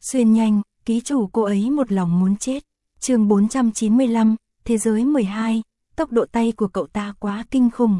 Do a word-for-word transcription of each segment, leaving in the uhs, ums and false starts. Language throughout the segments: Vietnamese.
Xuyên nhanh, ký chủ cô ấy một lòng muốn chết. Chương bốn trăm chín mươi lăm, Thế giới mười hai, tốc độ tay của cậu ta quá kinh khủng.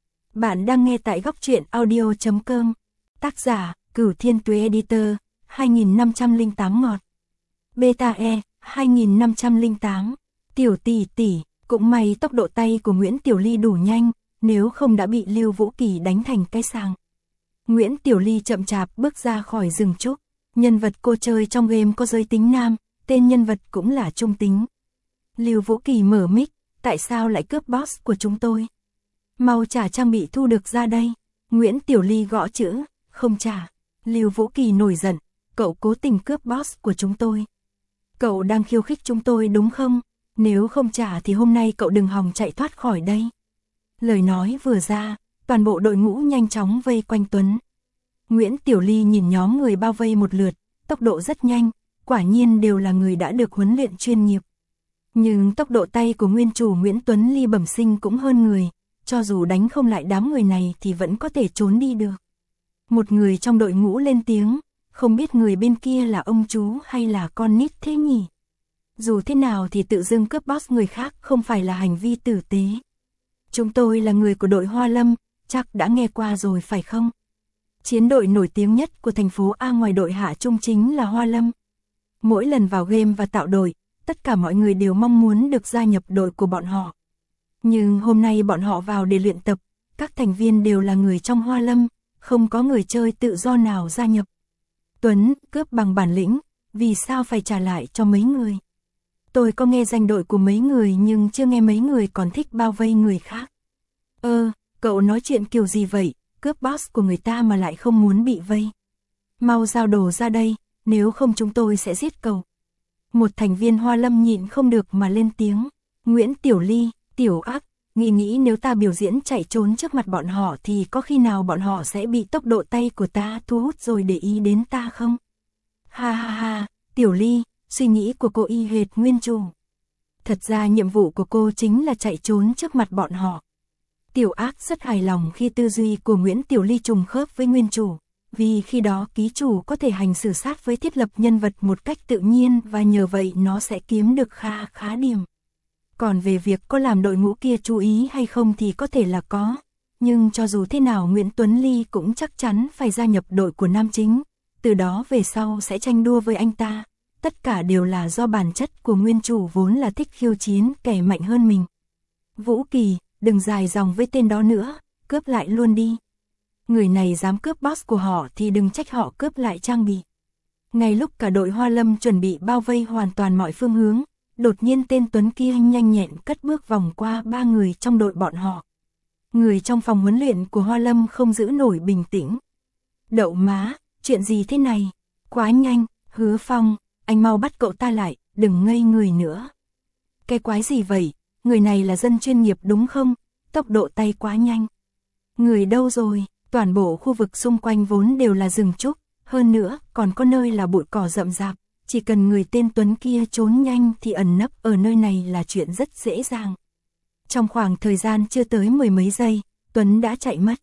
Bạn đang nghe tại góc truyện audio chấm com. Tác giả, Cửu Thiên Tuế Editor, hai nghìn năm trăm lẻ tám ngọt. Beta E, hai nghìn năm trăm lẻ tám. Tiểu tỷ tỷ, cũng may tốc độ tay của Nguyễn Tiểu Ly đủ nhanh, nếu không đã bị Lưu Vũ Kỳ đánh thành cái sàng. Nguyễn Tiểu Ly chậm chạp bước ra khỏi rừng trúc. Nhân vật cô chơi trong game có giới tính nam, tên nhân vật cũng là trung tính. Lưu Vũ Kỳ mở mic, tại sao lại cướp boss của chúng tôi? Mau trả trang bị thu được ra đây. Nguyễn Tiểu Ly gõ chữ, không trả. Lưu Vũ Kỳ nổi giận, cậu cố tình cướp boss của chúng tôi. Cậu đang khiêu khích chúng tôi đúng không? Nếu không trả thì hôm nay cậu đừng hòng chạy thoát khỏi đây. Lời nói vừa ra, toàn bộ đội ngũ nhanh chóng vây quanh Tuấn. Nguyễn Tiểu Ly nhìn nhóm người bao vây một lượt, tốc độ rất nhanh, quả nhiên đều là người đã được huấn luyện chuyên nghiệp. Nhưng tốc độ tay của nguyên chủ Nguyễn Tuấn Ly bẩm sinh cũng hơn người, cho dù đánh không lại đám người này thì vẫn có thể trốn đi được. Một người trong đội ngũ lên tiếng, không biết người bên kia là ông chú hay là con nít thế nhỉ? Dù thế nào thì tự dưng cướp boss người khác không phải là hành vi tử tế. Chúng tôi là người của đội Hoa Lâm, chắc đã nghe qua rồi phải không? Chiến đội nổi tiếng nhất của thành phố A ngoài đội Hạ Trung chính là Hoa Lâm. Mỗi lần vào game và tạo đội, tất cả mọi người đều mong muốn được gia nhập đội của bọn họ. Nhưng hôm nay bọn họ vào để luyện tập, các thành viên đều là người trong Hoa Lâm, không có người chơi tự do nào gia nhập. Tuấn, cướp bằng bản lĩnh, vì sao phải trả lại cho mấy người? Tôi có nghe danh đội của mấy người nhưng chưa nghe mấy người còn thích bao vây người khác. Ơ, cậu nói chuyện kiểu gì vậy? Cướp boss của người ta mà lại không muốn bị vây. Mau giao đồ ra đây, nếu không chúng tôi sẽ giết cậu. Một thành viên Hoa Lâm nhịn không được mà lên tiếng. Nguyễn Tiểu Ly, Tiểu Ác, nghĩ nghĩ nếu ta biểu diễn chạy trốn trước mặt bọn họ thì có khi nào bọn họ sẽ bị tốc độ tay của ta thu hút rồi để ý đến ta không? Ha ha ha, Tiểu Ly, suy nghĩ của cô y hệt nguyên chủ. Thật ra nhiệm vụ của cô chính là chạy trốn trước mặt bọn họ. Tiểu Ác rất hài lòng khi tư duy của Nguyễn Tiểu Ly trùng khớp với nguyên chủ, vì khi đó ký chủ có thể hành xử sát với thiết lập nhân vật một cách tự nhiên và nhờ vậy nó sẽ kiếm được khá khá điểm. Còn về việc có làm đội ngũ kia chú ý hay không thì có thể là có, nhưng cho dù thế nào Nguyễn Tuấn Ly cũng chắc chắn phải gia nhập đội của nam chính, từ đó về sau sẽ tranh đua với anh ta. Tất cả đều là do bản chất của nguyên chủ vốn là thích khiêu chiến kẻ mạnh hơn mình. Vũ Kỳ, đừng dài dòng với tên đó nữa, cướp lại luôn đi. Người này dám cướp boss của họ thì đừng trách họ cướp lại trang bị. Ngay lúc cả đội Hoa Lâm chuẩn bị bao vây hoàn toàn mọi phương hướng, đột nhiên tên Tuấn kia nhanh nhẹn cất bước vòng qua ba người trong đội bọn họ. Người trong phòng huấn luyện của Hoa Lâm không giữ nổi bình tĩnh. Đậu má, chuyện gì thế này? Quá nhanh, Hứa Phong, anh mau bắt cậu ta lại, đừng ngây người nữa. Cái quái gì vậy? Người này là dân chuyên nghiệp đúng không? Tốc độ tay quá nhanh. Người đâu rồi? Toàn bộ khu vực xung quanh vốn đều là rừng trúc, hơn nữa còn có nơi là bụi cỏ rậm rạp, chỉ cần người tên Tuấn kia trốn nhanh thì ẩn nấp ở nơi này là chuyện rất dễ dàng. Trong khoảng thời gian chưa tới mười mấy giây, Tuấn đã chạy mất.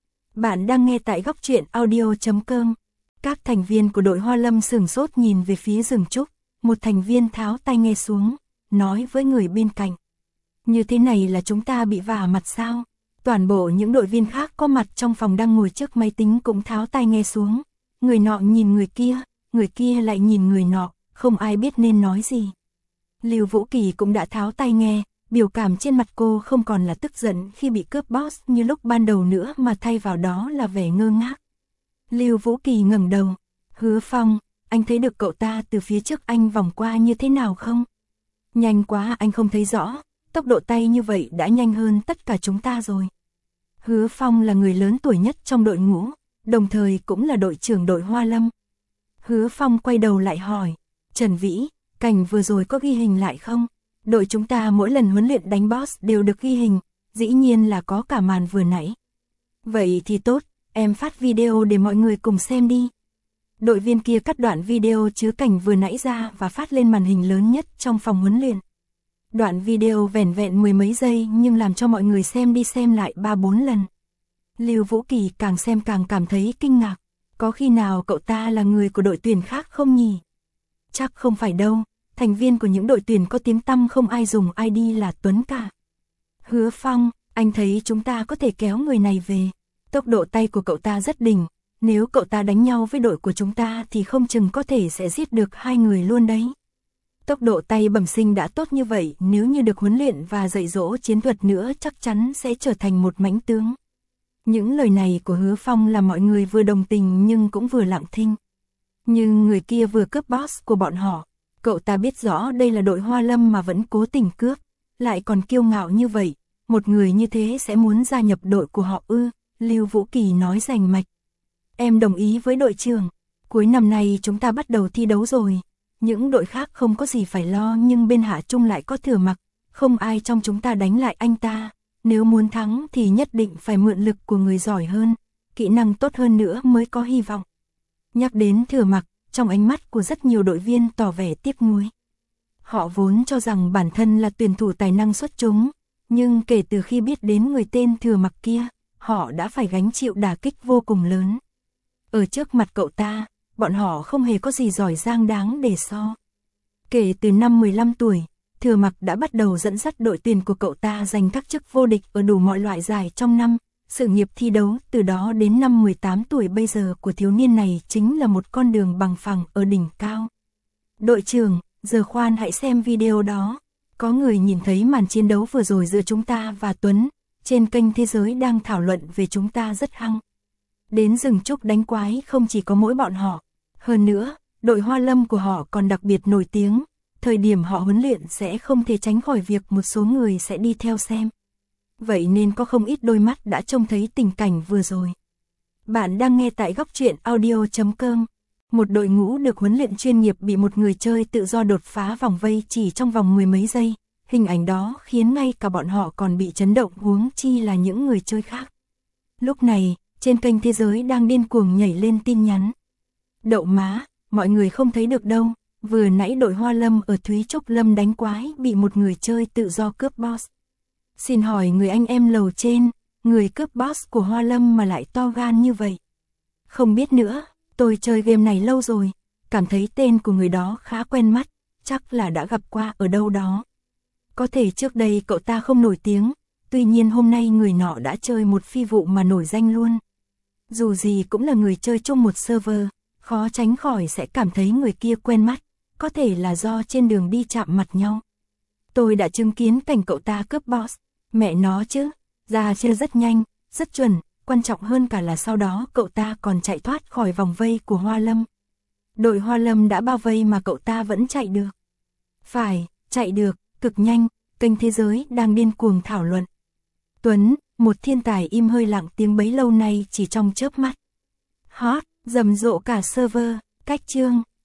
Bạn đang nghe tại góc truyện audio chấm com. Các thành viên của đội Hoa Lâm sửng sốt nhìn về phía rừng trúc, một thành viên tháo tai nghe xuống, nói với người bên cạnh. Như thế này là chúng ta bị vả mặt sao? Toàn bộ những đội viên khác có mặt trong phòng đang ngồi trước máy tính cũng tháo tai nghe xuống. Người nọ nhìn người kia, người kia lại nhìn người nọ, không ai biết nên nói gì. Lưu Vũ Kỳ cũng đã tháo tai nghe, biểu cảm trên mặt cô không còn là tức giận khi bị cướp boss như lúc ban đầu nữa mà thay vào đó là vẻ ngơ ngác. Lưu Vũ Kỳ ngẩng đầu, Hứa Phong, anh thấy được cậu ta từ phía trước anh vòng qua như thế nào không? Nhanh quá anh không thấy rõ, tốc độ tay như vậy đã nhanh hơn tất cả chúng ta rồi. Hứa Phong là người lớn tuổi nhất trong đội ngũ, đồng thời cũng là đội trưởng đội Hoa Lâm. Hứa Phong quay đầu lại hỏi, Trần Vĩ, cảnh vừa rồi có ghi hình lại không? Đội chúng ta mỗi lần huấn luyện đánh boss đều được ghi hình, dĩ nhiên là có cả màn vừa nãy. Vậy thì tốt, em phát video để mọi người cùng xem đi. Đội viên kia cắt đoạn video chứa cảnh vừa nãy ra và phát lên màn hình lớn nhất trong phòng huấn luyện. Đoạn video vẻn vẹn mười mấy giây nhưng làm cho mọi người xem đi xem lại ba bốn lần. Lưu Vũ Kỳ càng xem càng cảm thấy kinh ngạc. Có khi nào cậu ta là người của đội tuyển khác không nhỉ? Chắc không phải đâu, thành viên của những đội tuyển có tiếng tăm không ai dùng i đê là Tuấn cả. Hứa Phong, anh thấy chúng ta có thể kéo người này về. Tốc độ tay của cậu ta rất đỉnh, nếu cậu ta đánh nhau với đội của chúng ta thì không chừng có thể sẽ giết được hai người luôn đấy. Tốc độ tay bẩm sinh đã tốt như vậy, nếu như được huấn luyện và dạy dỗ chiến thuật nữa chắc chắn sẽ trở thành một mãnh tướng. Những lời này của Hứa Phong làm mọi người vừa đồng tình nhưng cũng vừa lặng thinh. Nhưng người kia vừa cướp boss của bọn họ, cậu ta biết rõ đây là đội Hoa Lâm mà vẫn cố tình cướp, lại còn kiêu ngạo như vậy, một người như thế sẽ muốn gia nhập đội của họ ư? Lưu Vũ Kỳ nói rành mạch. Em đồng ý với đội trưởng, cuối năm nay chúng ta bắt đầu thi đấu rồi. Những đội khác không có gì phải lo nhưng bên Hạ Trung lại có Thừa Mặc, không ai trong chúng ta đánh lại anh ta. Nếu muốn thắng thì nhất định phải mượn lực của người giỏi hơn, kỹ năng tốt hơn nữa mới có hy vọng. Nhắc đến Thừa Mặc, trong ánh mắt của rất nhiều đội viên tỏ vẻ tiếc nuối. Họ vốn cho rằng bản thân là tuyển thủ tài năng xuất chúng, nhưng kể từ khi biết đến người tên Thừa Mặc kia, họ đã phải gánh chịu đả kích vô cùng lớn. Ở trước mặt cậu ta, bọn họ không hề có gì giỏi giang đáng để so. Kể từ năm mười lăm tuổi, Thừa Mặc đã bắt đầu dẫn dắt đội tuyển của cậu ta giành các chức vô địch ở đủ mọi loại giải trong năm. Sự nghiệp thi đấu từ đó đến năm mười tám tuổi bây giờ của thiếu niên này chính là một con đường bằng phẳng ở đỉnh cao. Đội trưởng, giờ khoan hãy xem video đó. Có người nhìn thấy màn chiến đấu vừa rồi giữa chúng ta và Tuấn, trên kênh Thế Giới đang thảo luận về chúng ta rất hăng. Đến rừng trúc đánh quái không chỉ có mỗi bọn họ, hơn nữa, đội Hoa Lâm của họ còn đặc biệt nổi tiếng, thời điểm họ huấn luyện sẽ không thể tránh khỏi việc một số người sẽ đi theo xem. Vậy nên có không ít đôi mắt đã trông thấy tình cảnh vừa rồi. Bạn đang nghe tại góc truyện audio chấm com. Một đội ngũ được huấn luyện chuyên nghiệp bị một người chơi tự do đột phá vòng vây chỉ trong vòng mười mấy giây. Hình ảnh đó khiến ngay cả bọn họ còn bị chấn động, huống chi là những người chơi khác. Lúc này, trên kênh Thế Giới đang điên cuồng nhảy lên tin nhắn. Đậu má, mọi người không thấy được đâu, vừa nãy đội Hoa Lâm ở Thúy Trúc Lâm đánh quái bị một người chơi tự do cướp boss. Xin hỏi người anh em lầu trên, người cướp boss của Hoa Lâm mà lại to gan như vậy? Không biết nữa, tôi chơi game này lâu rồi, cảm thấy tên của người đó khá quen mắt, chắc là đã gặp qua ở đâu đó. Có thể trước đây cậu ta không nổi tiếng, tuy nhiên hôm nay người nọ đã chơi một phi vụ mà nổi danh luôn. Dù gì cũng là người chơi chung một server, khó tránh khỏi sẽ cảm thấy người kia quen mắt, có thể là do trên đường đi chạm mặt nhau. Tôi đã chứng kiến cảnh cậu ta cướp boss, mẹ nó chứ, ra chơi rất nhanh, rất chuẩn, quan trọng hơn cả là sau đó cậu ta còn chạy thoát khỏi vòng vây của Hoa Lâm. Đội Hoa Lâm đã bao vây mà cậu ta vẫn chạy được. Phải, chạy được, cực nhanh, kênh Thế Giới đang điên cuồng thảo luận. Tuấn, một thiên tài im hơi lặng tiếng bấy lâu nay chỉ trong chớp mắt. Hot, rầm rộ cả server, cách chương.